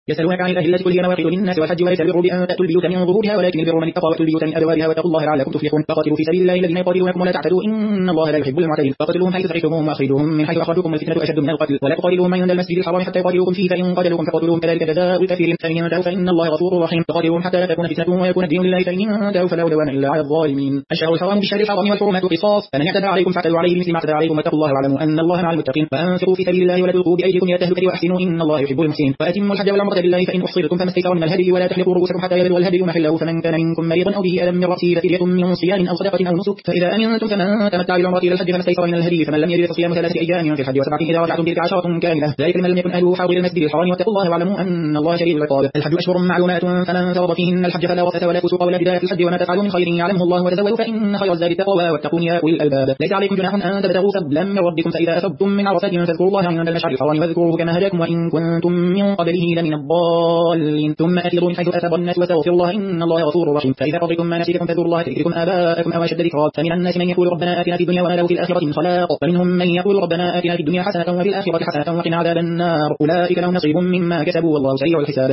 يسألونك عن الأهلة قل هي مواقيت للناس والحج وليس البر بأن تأتوا البيوت من ظهورها ولكن البر من اتقى وأتوا البيوت من أبوابها واتقوا الله لعلكم تفلحون فقاتلوا في سبيل الله الذين يقاتلونكم ولا تعتدوا إن الله لا يحب المعتدين فقاتلوهم حيث ثقفتموهم وأخرجوهم من حيث أخرجوكم الفتنة أشد من القتل ولا تقاتلوهم عند المسجد الحرام حتى يقاتلوكم فيه فإن قاتلوكم فقاتلوهم كذلك جزاء الكافرين فإن ينتهوا فإن الله غفور رحيم فقاتلوهم حتى لا تكون فتنة ويكون الدين لله فإن ينتهوا فلا عدوان إلا على الظالمين الشهر الحرام بالشهر الحرام والحرمات قصاص فمن اعتدى عليكم فاعتدوا عليه بمثل ما اعتدى عليكم واتقوا الله واعلموا أن الله مع المتقين فأنفقوا في سبيل الله ولا تلقوا بأيديكم إلى التهلكة وأحسنوا إن الله يحب المحسنين وأتموا الحج والعمرة لله فإن أحصرتم فما استيسر من الهدي ولا تحلقوا رؤوسكم حتى يبلغ الهدي محله فمن كان منكم مريضا أو به ألم من رأسه ففدية من صيام أو صدقة أو نسك فإذا أمنتم فمن تمتع بالعمرة إلى الحج فما استيسر من الهدي فمن لم يجد فصيام 3 أيام في الحج و7 إذا رجعتم تلك 10 كاملة ذلك لمن لم يكن أهله حاضر المسجد الحرام واتقوا الله واعلموا أن الله شديد العقاب الحج أشهر معلومات فمن فرض فيهن الحج فلا رفث ولا فسوق ولا جدال في الحج وما تفعلوا من خير يعلمه الله وتزودوا فإن خير الزاد التقوى واتقون يا أولي الألباب ليس عليكم جناح أن تبتغوا فضلا من ربكم فإذا أفضتم من عرفات فاذكروا الله عند المشعر الحرام واذكروه كما هداكم وإن كنتم من قبله لمن الضالين ثم أفيضوا من حيث أفاض الناس واستغفروا الله إن الله غفور رحيم فإذا قضيتم مناسككم فاذكروا الله كذكركم آباءكم أو أشد ذكرا فمن الناس من يقول ربنا آتنا في الدنيا وما له في الآخرة من خلاق ومنهم من يقول ربنا آتنا في الدنيا حسنة وفي الآخرة حسنة وقنا عذاب النار أولئك لهم نصيب مما كسبوا والله سريع الحساب